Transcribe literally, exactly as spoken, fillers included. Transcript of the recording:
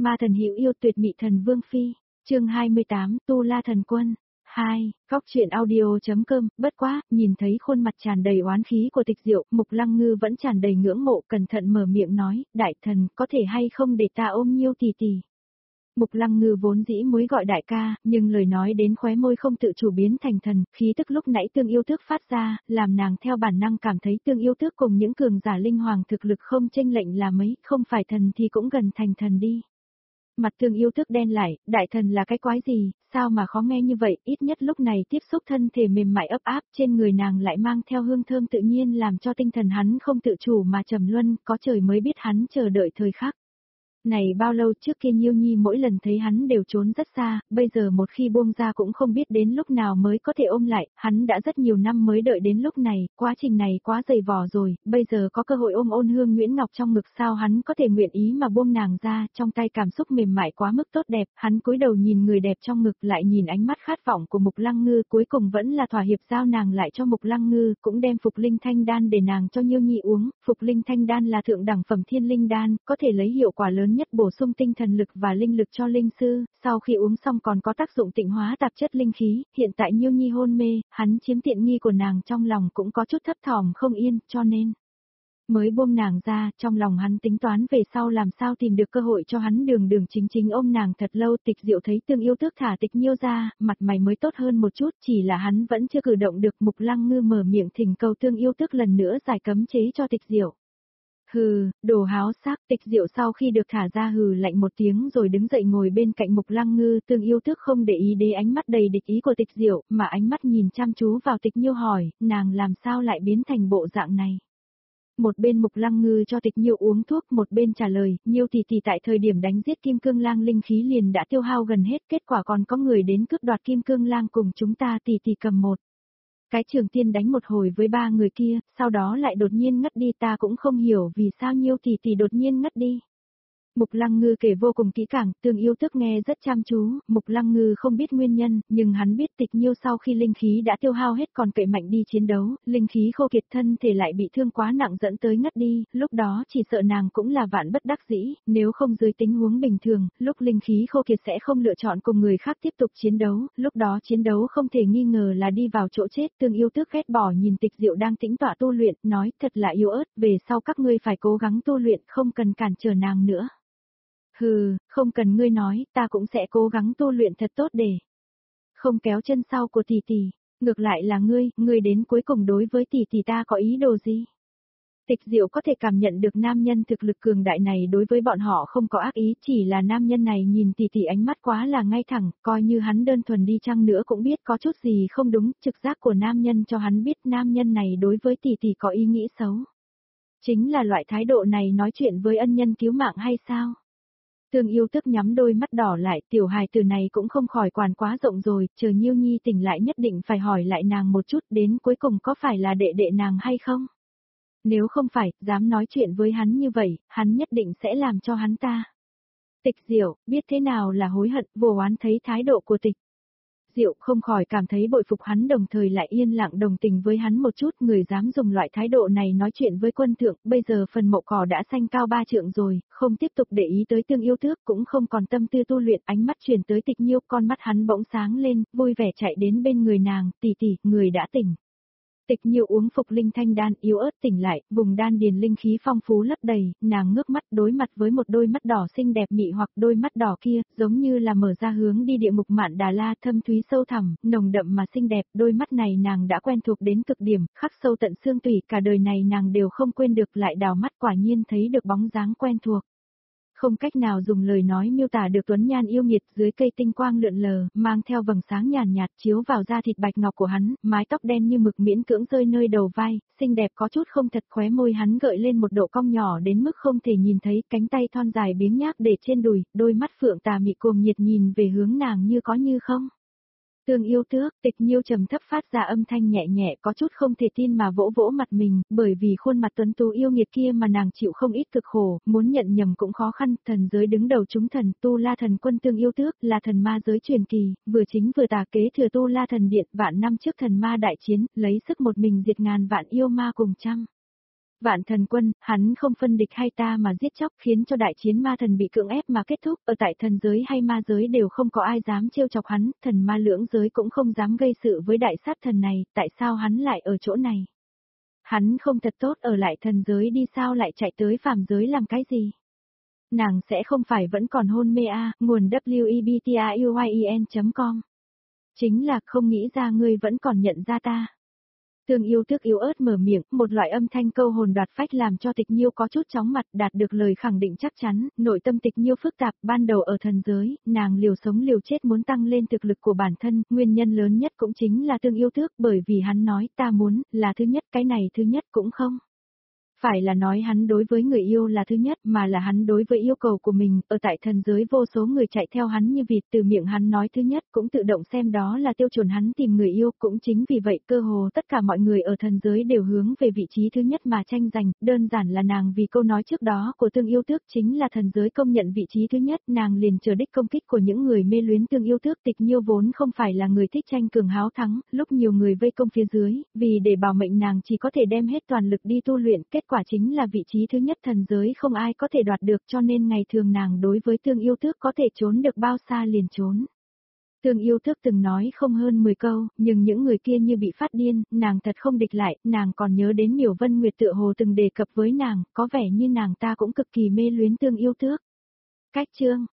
Ma thần hữu yêu tuyệt mị thần vương phi, chương hai mươi tám, Tu La thần quân. hai, Cóc truyện audio.com, bất quá, nhìn thấy khuôn mặt tràn đầy oán khí của Tịch Diệu, Mục Lăng Ngư vẫn tràn đầy ngưỡng mộ, cẩn thận mở miệng nói, đại thần, có thể hay không để ta ôm Nhiêu tỷ tỷ. Mục Lăng Ngư vốn dĩ muốn gọi đại ca, nhưng lời nói đến khóe môi không tự chủ biến thành thần, khí tức lúc nãy Tương Yêu Tước phát ra, làm nàng theo bản năng cảm thấy Tương Yêu Tước cùng những cường giả linh hoàng thực lực không chênh lệch là mấy, không phải thần thì cũng gần thành thần đi. Mặt Tương Yêu Tước đen lại, đại thần là cái quái gì, sao mà khó nghe như vậy, ít nhất lúc này tiếp xúc thân thể mềm mại ấp áp trên người nàng lại mang theo hương thơm tự nhiên làm cho tinh thần hắn không tự chủ mà trầm luân, có trời mới biết hắn chờ đợi thời khắc. Này bao lâu trước kia Nhiêu Nhi mỗi lần thấy hắn đều trốn rất xa, bây giờ một khi buông ra cũng không biết đến lúc nào mới có thể ôm lại, hắn đã rất nhiều năm mới đợi đến lúc này, quá trình này quá dày vò rồi, bây giờ có cơ hội ôm ôn hương Nguyễn Ngọc trong ngực sao hắn có thể nguyện ý mà buông nàng ra, trong tay cảm xúc mềm mại quá mức tốt đẹp, hắn cúi đầu nhìn người đẹp trong ngực lại nhìn ánh mắt khát vọng của Mục Lăng Ngư, cuối cùng vẫn là thỏa hiệp giao nàng lại cho Mục Lăng Ngư, cũng đem Phục Linh Thanh Đan để nàng cho Nhiêu Nhi uống, Phục Linh Thanh Đan là thượng đẳng phẩm thiên linh đan, có thể lấy hiệu quả lớn nhất bổ sung tinh thần lực và linh lực cho linh sư, sau khi uống xong còn có tác dụng tịnh hóa tạp chất linh khí, hiện tại Nhiêu Nhi hôn mê, hắn chiếm tiện nghi của nàng trong lòng cũng có chút thấp thỏm không yên, cho nên mới buông nàng ra, trong lòng hắn tính toán về sau làm sao tìm được cơ hội cho hắn đường đường chính chính ôm nàng thật lâu. Tịch Diệu thấy Tương Yêu Tước thả Tịch Nhiêu ra, mặt mày mới tốt hơn một chút, chỉ là hắn vẫn chưa cử động được. Mục Lăng Ngư mở miệng thỉnh cầu Tương Yêu Tước lần nữa giải cấm chế cho Tịch Diệu. Hừ, đồ háo sắc. Tịch Diệu sau khi được thả ra hừ lạnh một tiếng rồi đứng dậy ngồi bên cạnh Mục Lăng Ngư. Tương Yêu Tước không để ý đến ánh mắt đầy địch ý của Tịch Diệu, mà ánh mắt nhìn chăm chú vào Tịch Nhiêu hỏi, nàng làm sao lại biến thành bộ dạng này. Một bên Mục Lăng Ngư cho Tịch Nhiêu uống thuốc, một bên trả lời, Nhiêu tỷ tỷ tại thời điểm đánh giết Kim Cương Lang linh khí liền đã tiêu hao gần hết, kết quả còn có người đến cướp đoạt Kim Cương Lang cùng chúng ta tỷ tỷ cầm một cái trường tiên đánh một hồi với ba người kia, sau đó lại đột nhiên ngất đi, ta cũng không hiểu vì sao Nhiêu tỷ tỷ đột nhiên ngất đi. Mục Lăng Ngư kể vô cùng kỹ càng, Tương Yêu Tước nghe rất chăm chú, Mục Lăng Ngư không biết nguyên nhân, nhưng hắn biết Tịch Nhiêu sau khi linh khí đã tiêu hao hết còn cậy mạnh đi chiến đấu, linh khí khô kiệt thân thể lại bị thương quá nặng dẫn tới ngất đi, lúc đó chỉ sợ nàng cũng là vạn bất đắc dĩ, nếu không dưới tình huống bình thường, lúc linh khí khô kiệt sẽ không lựa chọn cùng người khác tiếp tục chiến đấu, lúc đó chiến đấu không thể nghi ngờ là đi vào chỗ chết. Tương Yêu Tước ghét bỏ nhìn Tịch Diệu đang tĩnh tọa tu luyện, nói thật là yếu ớt, về sau các ngươi phải cố gắng tu luyện, không cần cản trở nàng nữa. Hừ, không cần ngươi nói, ta cũng sẽ cố gắng tu luyện thật tốt để không kéo chân sau của tỷ tỷ, ngược lại là ngươi, ngươi đến cuối cùng đối với tỷ tỷ ta có ý đồ gì? Tịch Diệu có thể cảm nhận được nam nhân thực lực cường đại này đối với bọn họ không có ác ý, chỉ là nam nhân này nhìn tỷ tỷ ánh mắt quá là ngay thẳng, coi như hắn đơn thuần đi chăng nữa cũng biết có chút gì không đúng, trực giác của nam nhân cho hắn biết nam nhân này đối với tỷ tỷ có ý nghĩ xấu. Chính là loại thái độ này nói chuyện với ân nhân cứu mạng hay sao? Tương Yêu Tước nhắm đôi mắt đỏ lại, tiểu hài tử này cũng không khỏi quản quá rộng rồi, chờ Nhiêu Nhi tỉnh lại nhất định phải hỏi lại nàng một chút, đến cuối cùng có phải là đệ đệ nàng hay không? Nếu không phải, dám nói chuyện với hắn như vậy, hắn nhất định sẽ làm cho hắn ta. Tịch Diệu, biết thế nào là hối hận, vô oán thấy thái độ của Tịch Diệu không khỏi cảm thấy bội phục hắn, đồng thời lại yên lặng đồng tình với hắn một chút, người dám dùng loại thái độ này nói chuyện với quân thượng, bây giờ phần mộ cỏ đã xanh cao ba trượng rồi, không tiếp tục để ý tới Tương Yêu Tước, cũng không còn tâm tư tu luyện, ánh mắt chuyển tới Tịch Nhiêu, con mắt hắn bỗng sáng lên, vui vẻ chạy đến bên người nàng, tỷ tỷ, người đã tỉnh. Tịch Nhiêu uống Phục Linh Thanh Đan, yếu ớt tỉnh lại, vùng đan điền linh khí phong phú lấp đầy, nàng ngước mắt đối mặt với một đôi mắt đỏ xinh đẹp mị hoặc đôi mắt đỏ kia, giống như là mở ra hướng đi địa ngục Mạn Đà La, thâm thúy sâu thẳm, nồng đậm mà xinh đẹp, đôi mắt này nàng đã quen thuộc đến cực điểm, khắc sâu tận xương tủy, cả đời này nàng đều không quên được, lại đào mắt quả nhiên thấy được bóng dáng quen thuộc. Không cách nào dùng lời nói miêu tả được tuấn nhan yêu nghiệt, dưới cây tinh quang lượn lờ, mang theo vầng sáng nhàn nhạt chiếu vào da thịt bạch ngọc của hắn, mái tóc đen như mực miễn cưỡng rơi nơi đầu vai, xinh đẹp có chút không thật, khóe môi hắn gợi lên một độ cong nhỏ đến mức không thể nhìn thấy, cánh tay thon dài biếng nhác để trên đùi, đôi mắt phượng tà mị cuồng nhiệt nhìn về hướng nàng như có như không. Tương Yêu Tước, Tịch Nhiêu trầm thấp phát ra âm thanh nhẹ nhẹ, có chút không thể tin mà vỗ vỗ mặt mình, bởi vì khuôn mặt tuấn tú yêu nghiệt kia mà nàng chịu không ít cực khổ, muốn nhận nhầm cũng khó khăn, thần giới đứng đầu chúng thần, Tu La thần quân Tương Yêu Tước là thần ma giới truyền kỳ, vừa chính vừa tà, kế thừa Tu La thần điện, vạn năm trước thần ma đại chiến, lấy sức một mình diệt ngàn vạn yêu ma cùng trăm Vạn thần quân, hắn không phân địch hay ta mà giết chóc khiến cho đại chiến ma thần bị cưỡng ép mà kết thúc, ở tại thần giới hay ma giới đều không có ai dám trêu chọc hắn, thần ma lưỡng giới cũng không dám gây sự với đại sát thần này, tại sao hắn lại ở chỗ này? Hắn không thật tốt ở lại thần giới đi sao lại chạy tới phàm giới làm cái gì? Nàng sẽ không phải vẫn còn hôn mê à, nguồn w e b t a u y e n chấm com. Chính là không nghĩ ra ngươi vẫn còn nhận ra ta. Tương yêu tước yếu ớt mở miệng, một loại âm thanh câu hồn đoạt phách làm cho Tịch Nhiêu có chút chóng mặt, đạt được lời khẳng định chắc chắn, nội tâm Tịch Nhiêu phức tạp, ban đầu ở thần giới, nàng liều sống liều chết muốn tăng lên thực lực của bản thân, nguyên nhân lớn nhất cũng chính là tương yêu tước, bởi vì hắn nói ta muốn, là thứ nhất, cái này thứ nhất cũng không. Phải là nói hắn đối với người yêu là thứ nhất mà là hắn đối với yêu cầu của mình, ở tại thần giới vô số người chạy theo hắn như vịt từ miệng hắn nói thứ nhất cũng tự động xem đó là tiêu chuẩn hắn tìm người yêu, cũng chính vì vậy cơ hồ tất cả mọi người ở thần giới đều hướng về vị trí thứ nhất mà tranh giành, đơn giản là nàng vì câu nói trước đó của tương yêu tước chính là thần giới công nhận vị trí thứ nhất, nàng liền chờ đích công kích của những người mê luyến tương yêu tước. Tịch Nhiêu vốn không phải là người thích tranh cường háo thắng, lúc nhiều người vây công phía dưới, vì để bảo mệnh nàng chỉ có thể đem hết toàn lực đi tu luyện, kết quả chính là vị trí thứ nhất thần giới không ai có thể đoạt được, cho nên ngày thường nàng đối với tương yêu tước có thể trốn được bao xa liền trốn. Tương yêu tước từng nói không hơn mười câu, nhưng những người kia như bị phát điên, nàng thật không địch lại, nàng còn nhớ đến Miểu Vân Nguyệt tựa hồ từng đề cập với nàng, có vẻ như nàng ta cũng cực kỳ mê luyến tương yêu tước. Cách chương